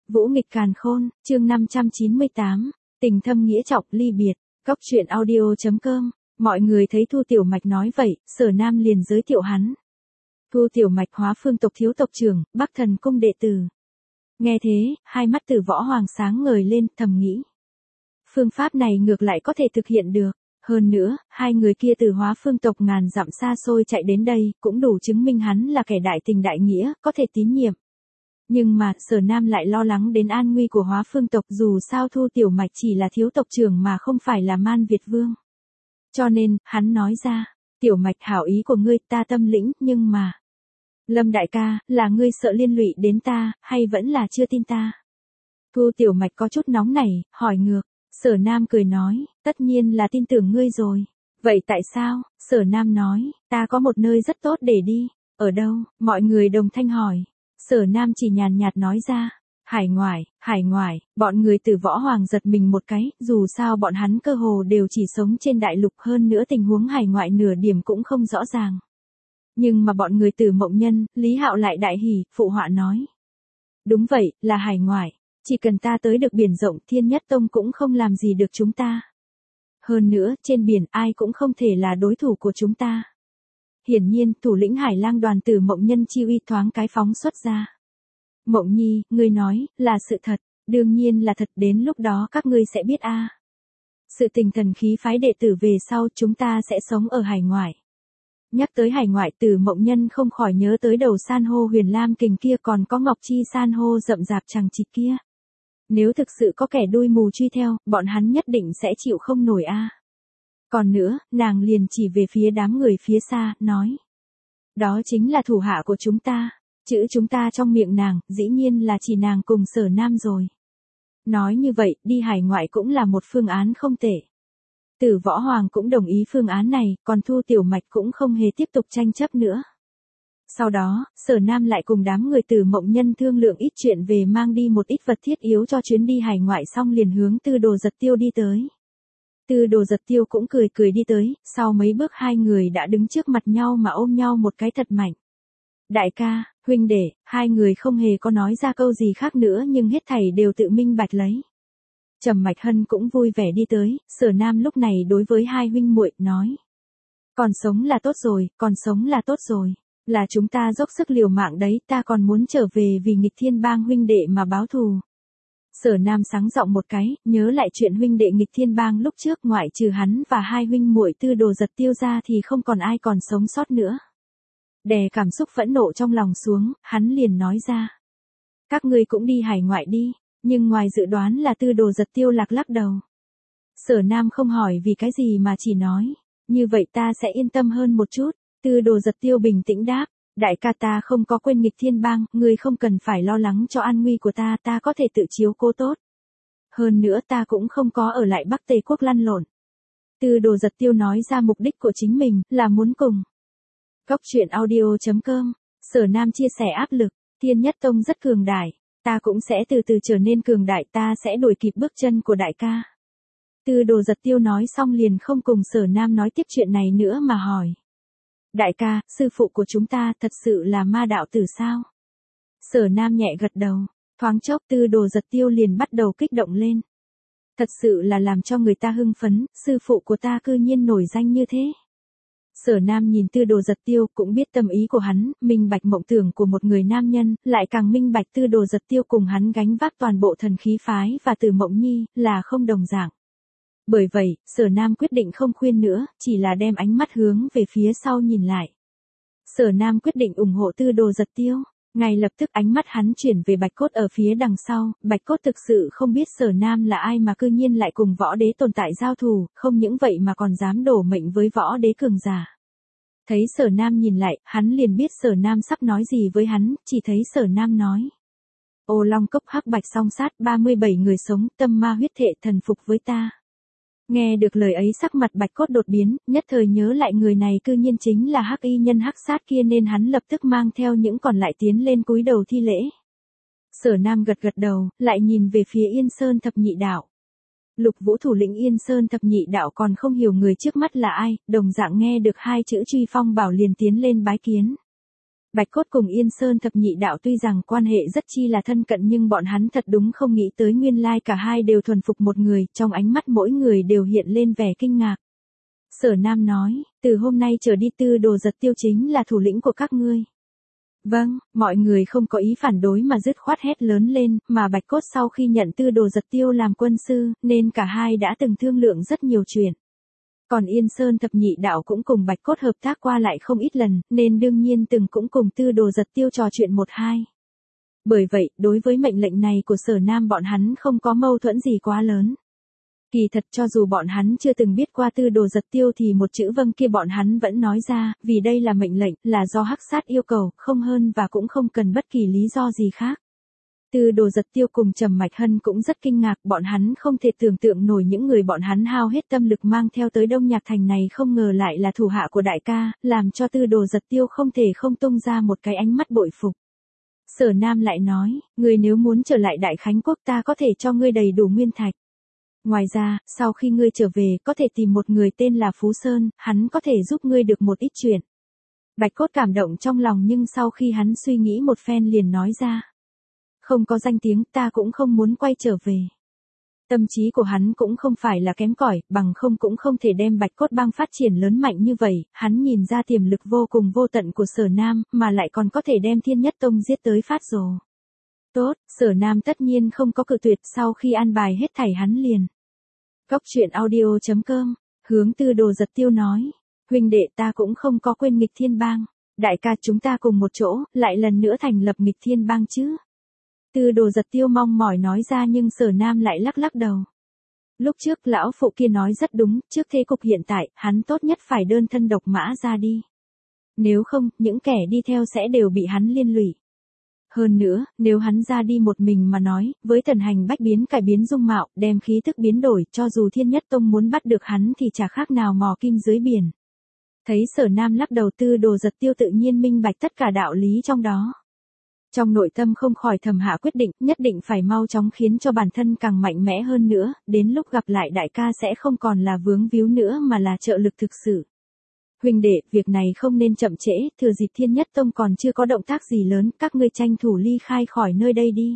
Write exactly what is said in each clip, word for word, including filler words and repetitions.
Vũ nghịch càn khôn, chương năm trăm chín mươi tám, tình thâm nghĩa trọng ly biệt, Cóc truyện audio.com, mọi người thấy Thu Tiểu Mạch nói vậy, Sở Nam liền giới thiệu hắn. Thu Tiểu Mạch Hóa Phương tộc thiếu tộc trưởng, Bắc Thần cung đệ tử. Nghe thế, hai mắt Tử Võ Hoàng sáng ngời lên, thầm nghĩ. Phương pháp này ngược lại có thể thực hiện được. Hơn nữa, hai người kia từ Hóa Phương tộc ngàn dặm xa xôi chạy đến đây, cũng đủ chứng minh hắn là kẻ đại tình đại nghĩa, có thể tín nhiệm. Nhưng mà, Sở Nam lại lo lắng đến an nguy của Hóa Phương tộc, dù sao Thu Tiểu Mạch chỉ là thiếu tộc trưởng mà không phải là Man Việt Vương. Cho nên, hắn nói ra, Tiểu Mạch hảo ý của ngươi ta tâm lĩnh, nhưng mà... Lâm đại ca, là ngươi sợ liên lụy đến ta, hay vẫn là chưa tin ta? Thu Tiểu Mạch có chút nóng nảy, hỏi ngược. Sở Nam cười nói, tất nhiên là tin tưởng ngươi rồi. Vậy tại sao? Sở Nam nói, ta có một nơi rất tốt để đi. Ở đâu? Mọi người đồng thanh hỏi. Sở Nam chỉ nhàn nhạt nói ra. Hải ngoại, hải ngoại, bọn người Tử Võ Hoàng giật mình một cái, dù sao bọn hắn cơ hồ đều chỉ sống trên đại lục, hơn nữa tình huống hải ngoại nửa điểm cũng không rõ ràng. Nhưng mà bọn người Tử Mộng Nhân, Lý Hạo lại đại hỉ, phụ họa nói. Đúng vậy, là hải ngoại. Chỉ cần ta tới được biển rộng, Thiên Nhất Tông cũng không làm gì được chúng ta. Hơn nữa, trên biển ai cũng không thể là đối thủ của chúng ta. Hiển nhiên, thủ lĩnh Hải Lang đoàn Tử Mộng Nhân chi uy thoáng cái phóng xuất ra. Mộng Nhi, ngươi nói, là sự thật, đương nhiên là thật, đến lúc đó các ngươi sẽ biết a. Sự tình thần khí phái đệ tử về sau, chúng ta sẽ sống ở hải ngoại. Nhắc tới hải ngoại, Tử Mộng Nhân không khỏi nhớ tới đầu san hô Huyền Lam Kình kia, còn có Ngọc Chi san hô rậm rạp chằng chịt kia. Nếu thực sự có kẻ đuôi mù truy theo, bọn hắn nhất định sẽ chịu không nổi a. Còn nữa, nàng liền chỉ về phía đám người phía xa, nói. Đó chính là thủ hạ của chúng ta. Chữ chúng ta trong miệng nàng, dĩ nhiên là chỉ nàng cùng Sở Nam rồi. Nói như vậy, đi hải ngoại cũng là một phương án không tệ. Tử Võ Hoàng cũng đồng ý phương án này, còn Thu Tiểu Mạch cũng không hề tiếp tục tranh chấp nữa. Sau đó, Sở Nam lại cùng đám người Tử Mộng Nhân thương lượng ít chuyện về mang đi một ít vật thiết yếu cho chuyến đi hải ngoại, xong liền hướng Tư Đồ Giật Tiêu đi tới. Tư Đồ Giật Tiêu cũng cười cười đi tới, sau mấy bước hai người đã đứng trước mặt nhau mà ôm nhau một cái thật mạnh. Đại ca, huynh đệ, hai người không hề có nói ra câu gì khác nữa nhưng hết thảy đều tự minh bạch lấy. Trầm Mạch Hân cũng vui vẻ đi tới, Sở Nam lúc này đối với hai huynh muội nói. Còn sống là tốt rồi, còn sống là tốt rồi. Là chúng ta dốc sức liều mạng đấy, ta còn muốn trở về vì nghịch thiên bang huynh đệ mà báo thù. Sở Nam sáng giọng một cái, nhớ lại chuyện huynh đệ nghịch thiên bang lúc trước, ngoại trừ hắn và hai huynh muội Tư Đồ Giật Tiêu ra thì không còn ai còn sống sót nữa. Đè cảm xúc phẫn nộ trong lòng xuống, hắn liền nói ra. Các ngươi cũng đi hải ngoại đi, nhưng ngoài dự đoán là Tư Đồ Giật Tiêu lạc lắc đầu. Sở Nam không hỏi vì cái gì mà chỉ nói, như vậy ta sẽ yên tâm hơn một chút. Tư Đồ Giật Tiêu bình tĩnh đáp, đại ca ta không có quên nghịch thiên bang, ngươi không cần phải lo lắng cho an nguy của ta, ta có thể tự chiếu cố tốt. Hơn nữa ta cũng không có ở lại Bắc Tề quốc lăn lộn. Tư Đồ Giật Tiêu nói ra mục đích của chính mình, là muốn cùng. Cóc truyện audio.com, Sở Nam chia sẻ áp lực, Thiên Nhất Tông rất cường đại, ta cũng sẽ từ từ trở nên cường đại, ta sẽ đuổi kịp bước chân của đại ca. Tư Đồ Giật Tiêu nói xong liền không cùng Sở Nam nói tiếp chuyện này nữa mà hỏi. Đại ca, sư phụ của chúng ta thật sự là ma đạo tử sao? Sở Nam nhẹ gật đầu, thoáng chốc Tư Đồ Giật Tiêu liền bắt đầu kích động lên. Thật sự là làm cho người ta hưng phấn, sư phụ của ta cư nhiên nổi danh như thế. Sở Nam nhìn Tư Đồ Giật Tiêu cũng biết tâm ý của hắn, minh bạch mộng tưởng của một người nam nhân, lại càng minh bạch Tư Đồ Giật Tiêu cùng hắn gánh vác toàn bộ thần khí phái và Tử Mộng Nhi là không đồng dạng. Bởi vậy, Sở Nam quyết định không khuyên nữa, chỉ là đem ánh mắt hướng về phía sau nhìn lại. Sở Nam quyết định ủng hộ Tư Đồ Giật Tiêu, ngay lập tức ánh mắt hắn chuyển về Bạch Cốt ở phía đằng sau, Bạch Cốt thực sự không biết Sở Nam là ai mà cư nhiên lại cùng võ đế tồn tại giao thù, không những vậy mà còn dám đổ mệnh với võ đế cường giả. Thấy Sở Nam nhìn lại, hắn liền biết Sở Nam sắp nói gì với hắn, chỉ thấy Sở Nam nói. Ô Long Cốc hắc bạch song sát, ba mươi bảy người sống, tâm ma huyết thệ thần phục với ta. Nghe được lời ấy sắc mặt Bạch Cốt đột biến, nhất thời nhớ lại người này cư nhiên chính là hắc y nhân hắc sát kia nên hắn lập tức mang theo những còn lại tiến lên cúi đầu thi lễ. Sở Nam gật gật đầu, lại nhìn về phía Yên Sơn thập nhị đạo. Lục Vũ thủ lĩnh Yên Sơn thập nhị đạo còn không hiểu người trước mắt là ai, đồng dạng nghe được hai chữ Truy Phong Bảo liền tiến lên bái kiến. Bạch Cốt cùng Yên Sơn thập nhị đạo tuy rằng quan hệ rất chi là thân cận nhưng bọn hắn thật đúng không nghĩ tới nguyên lai cả hai đều thuần phục một người, trong ánh mắt mỗi người đều hiện lên vẻ kinh ngạc. Sở Nam nói, từ hôm nay trở đi Tư Đồ Giật Tiêu chính là thủ lĩnh của các ngươi. Vâng, mọi người không có ý phản đối mà dứt khoát hét lớn lên, mà Bạch Cốt sau khi nhận Tư Đồ Giật Tiêu làm quân sư, nên cả hai đã từng thương lượng rất nhiều chuyện. Còn Yên Sơn thập nhị đạo cũng cùng Bạch Cốt hợp tác qua lại không ít lần, nên đương nhiên từng cũng cùng Tư Đồ Giật Tiêu trò chuyện một hai. Bởi vậy, đối với mệnh lệnh này của Sở Nam bọn hắn không có mâu thuẫn gì quá lớn. Kỳ thật cho dù bọn hắn chưa từng biết qua Tư Đồ Giật Tiêu thì một chữ vâng kia bọn hắn vẫn nói ra, vì đây là mệnh lệnh, là do Hắc Sát yêu cầu, không hơn và cũng không cần bất kỳ lý do gì khác. Tư Đồ Giật Tiêu cùng Trầm Mạch Hân cũng rất kinh ngạc, bọn hắn không thể tưởng tượng nổi những người bọn hắn hao hết tâm lực mang theo tới Đông Nhạc Thành này không ngờ lại là thủ hạ của đại ca, làm cho Tư Đồ Giật Tiêu không thể không tung ra một cái ánh mắt bội phục. Sở Nam lại nói, ngươi nếu muốn trở lại Đại Khánh Quốc ta có thể cho ngươi đầy đủ nguyên thạch. Ngoài ra, sau khi ngươi trở về có thể tìm một người tên là Phú Sơn, hắn có thể giúp ngươi được một ít chuyện. Bạch Cốt cảm động trong lòng nhưng sau khi hắn suy nghĩ một phen liền nói ra. Không có danh tiếng ta cũng không muốn quay trở về. Tâm trí của hắn cũng không phải là kém cỏi, bằng không cũng không thể đem Bạch Cốt bang phát triển lớn mạnh như vậy, hắn nhìn ra tiềm lực vô cùng vô tận của Sở Nam, mà lại còn có thể đem Thiên Nhất Tông giết tới phát rồ. Tốt, Sở Nam tất nhiên không có cự tuyệt sau khi an bài hết thảy hắn liền. Góc truyện audio chấm com, hướng Tư Đồ Giật Tiêu nói, huynh đệ ta cũng không có quên nghịch thiên bang, đại ca chúng ta cùng một chỗ, lại lần nữa thành lập nghịch thiên bang chứ. Tư Đồ Giật Tiêu mong mỏi nói ra nhưng Sở Nam lại lắc lắc đầu. Lúc trước lão phụ kia nói rất đúng, trước thế cục hiện tại, hắn tốt nhất phải đơn thân độc mã ra đi. Nếu không, những kẻ đi theo sẽ đều bị hắn liên lụy. Hơn nữa, nếu hắn ra đi một mình mà nói, với thần hành bách biến cải biến dung mạo, đem khí tức biến đổi, cho dù Thiên Nhất Tông muốn bắt được hắn thì chả khác nào mò kim dưới biển. Thấy Sở Nam lắc đầu Tư Đồ Giật Tiêu tự nhiên minh bạch tất cả đạo lý trong đó. Trong nội tâm không khỏi thầm hạ quyết định, nhất định phải mau chóng khiến cho bản thân càng mạnh mẽ hơn nữa, đến lúc gặp lại đại ca sẽ không còn là vướng víu nữa mà là trợ lực thực sự. Huynh đệ, việc này không nên chậm trễ, thừa dịp Thiên Nhất Tông còn chưa có động tác gì lớn, các ngươi tranh thủ ly khai khỏi nơi đây đi.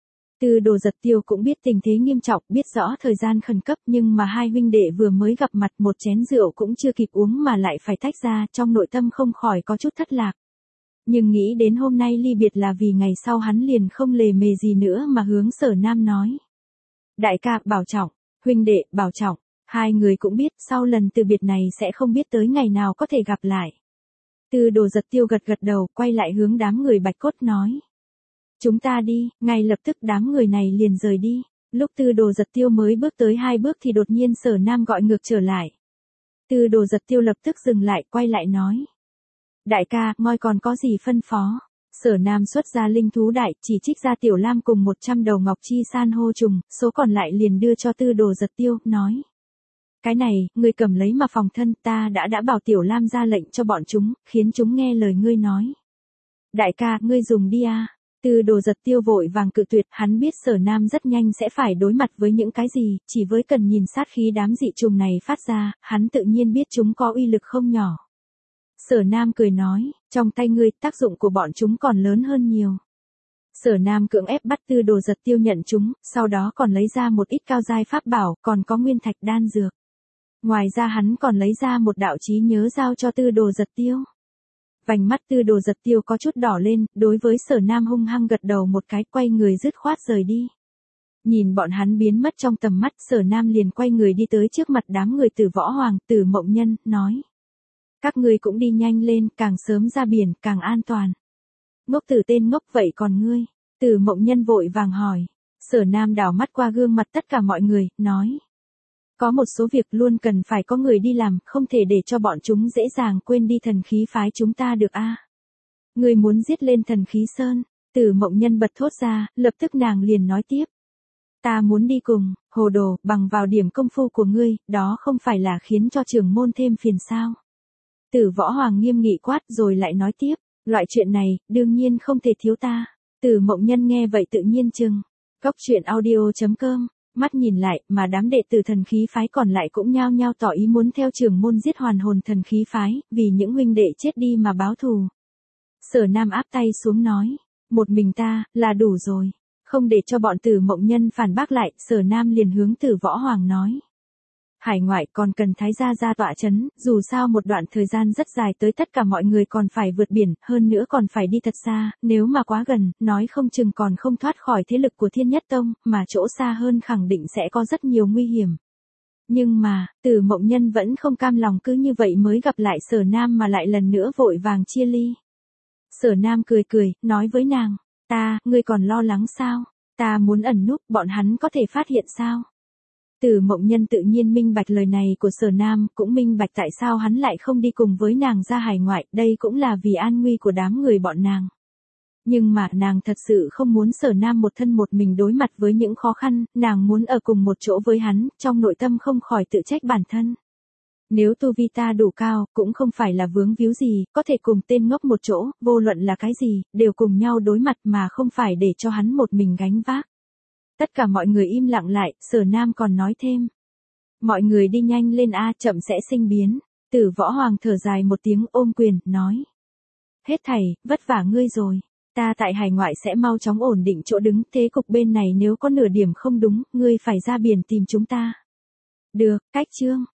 Tư Đồ Giật Tiêu cũng biết tình thế nghiêm trọng, biết rõ thời gian khẩn cấp nhưng mà hai huynh đệ vừa mới gặp mặt một chén rượu cũng chưa kịp uống mà lại phải tách ra, trong nội tâm không khỏi có chút thất lạc. Nhưng nghĩ đến hôm nay ly biệt là vì ngày sau hắn liền không lề mề gì nữa mà hướng Sở Nam nói. Đại ca, bảo trọng, huynh đệ, bảo trọng. Hai người cũng biết sau lần từ biệt này sẽ không biết tới ngày nào có thể gặp lại. Tư Đồ Giật Tiêu gật gật đầu, quay lại hướng đám người Bạch Cốt nói. Chúng ta đi, ngay lập tức đám người này liền rời đi. Lúc Tư Đồ Giật Tiêu mới bước tới hai bước thì đột nhiên Sở Nam gọi ngược trở lại. Tư Đồ Giật Tiêu lập tức dừng lại, quay lại nói. Đại ca, ngôi còn có gì phân phó? Sở Nam xuất ra linh thú đại, chỉ trích ra Tiểu Lam cùng một trăm đầu ngọc chi san hô trùng, số còn lại liền đưa cho Tư Đồ Giật Tiêu, nói. Cái này, ngươi cầm lấy mà phòng thân, ta đã đã bảo Tiểu Lam ra lệnh cho bọn chúng, khiến chúng nghe lời ngươi nói. Đại ca, ngươi dùng đi à. Tư Đồ Giật Tiêu vội vàng cự tuyệt, hắn biết Sở Nam rất nhanh sẽ phải đối mặt với những cái gì, chỉ với cần nhìn sát khí đám dị trùng này phát ra, hắn tự nhiên biết chúng có uy lực không nhỏ. Sở Nam cười nói, trong tay ngươi, tác dụng của bọn chúng còn lớn hơn nhiều. Sở Nam cưỡng ép bắt Tư Đồ Giật Tiêu nhận chúng, sau đó còn lấy ra một ít cao giai pháp bảo, còn có nguyên thạch đan dược. Ngoài ra hắn còn lấy ra một đạo trí nhớ giao cho Tư Đồ Giật Tiêu. Vành mắt Tư Đồ Giật Tiêu có chút đỏ lên, đối với Sở Nam hung hăng gật đầu một cái, quay người dứt khoát rời đi. Nhìn bọn hắn biến mất trong tầm mắt, Sở Nam liền quay người đi tới trước mặt đám người Tử Võ Hoàng, Tử Mộng Nhân, nói. Các ngươi cũng đi nhanh lên, càng sớm ra biển, càng an toàn. Ngốc Tử tên ngốc vậy còn ngươi? Tử Mộng Nhân vội vàng hỏi. Sở Nam đảo mắt qua gương mặt tất cả mọi người, nói. Có một số việc luôn cần phải có người đi làm, không thể để cho bọn chúng dễ dàng quên đi thần khí phái chúng ta được a. À? Ngươi muốn giết lên thần khí sơn, Tử Mộng Nhân bật thốt ra, lập tức nàng liền nói tiếp. Ta muốn đi cùng, hồ đồ, bằng vào điểm công phu của ngươi, đó không phải là khiến cho trưởng môn thêm phiền sao. Tử Võ Hoàng nghiêm nghị quát rồi lại nói tiếp, loại chuyện này, đương nhiên không thể thiếu ta. Tử Mộng Nhân nghe vậy tự nhiên chừng. Góc truyện audio chấm com, mắt nhìn lại, mà đám đệ tử thần khí phái còn lại cũng nhao nhao tỏ ý muốn theo trưởng môn giết hoàn hồn thần khí phái, vì những huynh đệ chết đi mà báo thù. Sở Nam áp tay xuống nói, một mình ta, là đủ rồi. Không để cho bọn Tử Mộng Nhân phản bác lại, Sở Nam liền hướng Tử Võ Hoàng nói. Hải ngoại còn cần thái gia ra tọa chấn, dù sao một đoạn thời gian rất dài tới tất cả mọi người còn phải vượt biển, hơn nữa còn phải đi thật xa, nếu mà quá gần, nói không chừng còn không thoát khỏi thế lực của Thiên Nhất Tông, mà chỗ xa hơn khẳng định sẽ có rất nhiều nguy hiểm. Nhưng mà, Tử Mộng Nhân vẫn không cam lòng cứ như vậy mới gặp lại Sở Nam mà lại lần nữa vội vàng chia ly. Sở Nam cười cười, nói với nàng, ta, ngươi còn lo lắng sao? Ta muốn ẩn núp, bọn hắn có thể phát hiện sao? Tử Mộng Nhân tự nhiên minh bạch lời này của Sở Nam, cũng minh bạch tại sao hắn lại không đi cùng với nàng ra hải ngoại, đây cũng là vì an nguy của đám người bọn nàng. Nhưng mà nàng thật sự không muốn Sở Nam một thân một mình đối mặt với những khó khăn, nàng muốn ở cùng một chỗ với hắn, trong nội tâm không khỏi tự trách bản thân. Nếu tu vi ta đủ cao, cũng không phải là vướng víu gì, có thể cùng tên ngốc một chỗ, vô luận là cái gì, đều cùng nhau đối mặt mà không phải để cho hắn một mình gánh vác. Tất cả mọi người im lặng lại, Sở Nam còn nói thêm. Mọi người đi nhanh lên a, chậm sẽ sinh biến. Tử Võ Hoàng thở dài một tiếng ôm quyền, nói. Hết thảy, vất vả ngươi rồi. Ta tại hải ngoại sẽ mau chóng ổn định chỗ đứng, thế cục bên này nếu có nửa điểm không đúng, ngươi phải ra biển tìm chúng ta. Được, cách chương.